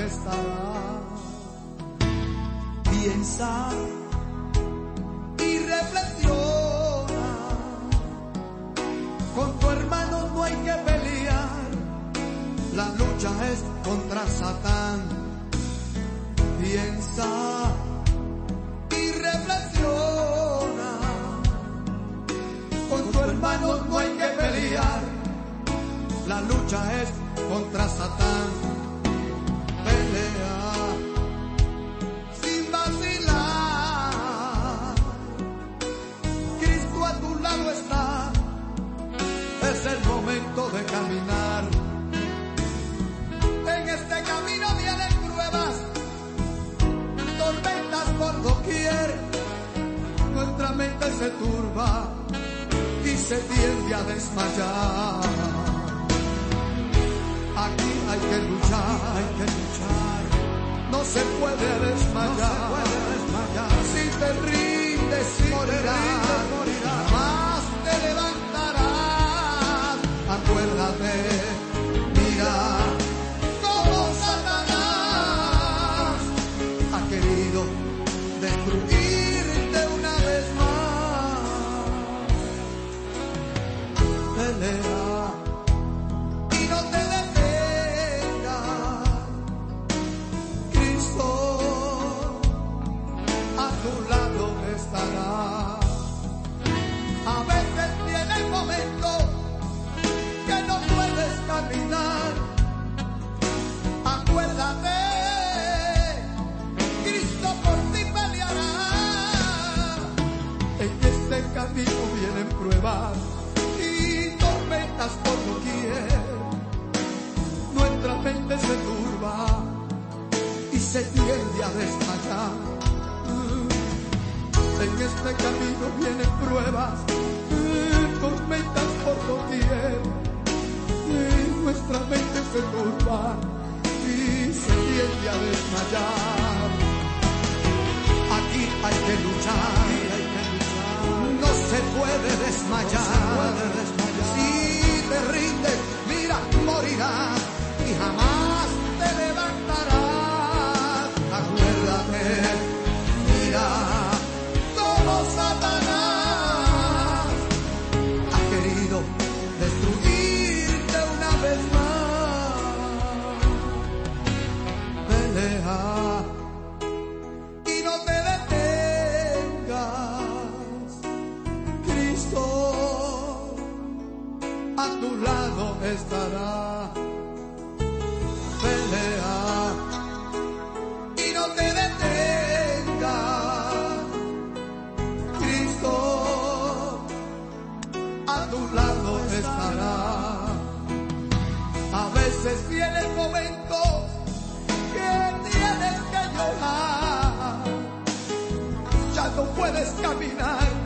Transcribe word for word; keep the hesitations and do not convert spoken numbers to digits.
estará. Piensa y reflexiona. Con tu hermano no hay que pelear. La lucha es contra Satán. Piensa y reflexiona. Con tu hermano no hay que pelear. La lucha es contra Satán. Pelea sin vacilar. Cristo a tu lado está. Es el momento de caminar. En este camino vienen pruebas, tormentas por doquier. Nuestra mente se turba y se tiende a desmayar. Aquí hay que luchar, hay que luchar. No se puede desmayar, no se puede desmayar. Si te rindes, si morirás, morirás. Más te levantarás. Acuérdate, mira cómo Satanás ha querido destruirte una vez más. Pelea. A veces viene el momento que no puedes caminar. Acuérdate, Cristo por ti peleará. En este camino vienen pruebas y tormentas por doquier. Nuestra mente se turba y se tiende a desmayar. En este camino vienen pruebas, tormentas por doquier. Nuestra mente se turba y se tiende a desmayar. Aquí hay que luchar, hay que luchar. No se puede desmayar. No se puede desmayar. Si te rindes, mira, morirás y jamás te levantarás. Acuérdate, mira. Satanás ha querido destruirte una vez más. Pelea y no te detengas. Cristo a tu lado estará. Pelea y no te detengas. A tu lado estará. A veces viene el momento que tienes que llorar. Ya no puedes caminar.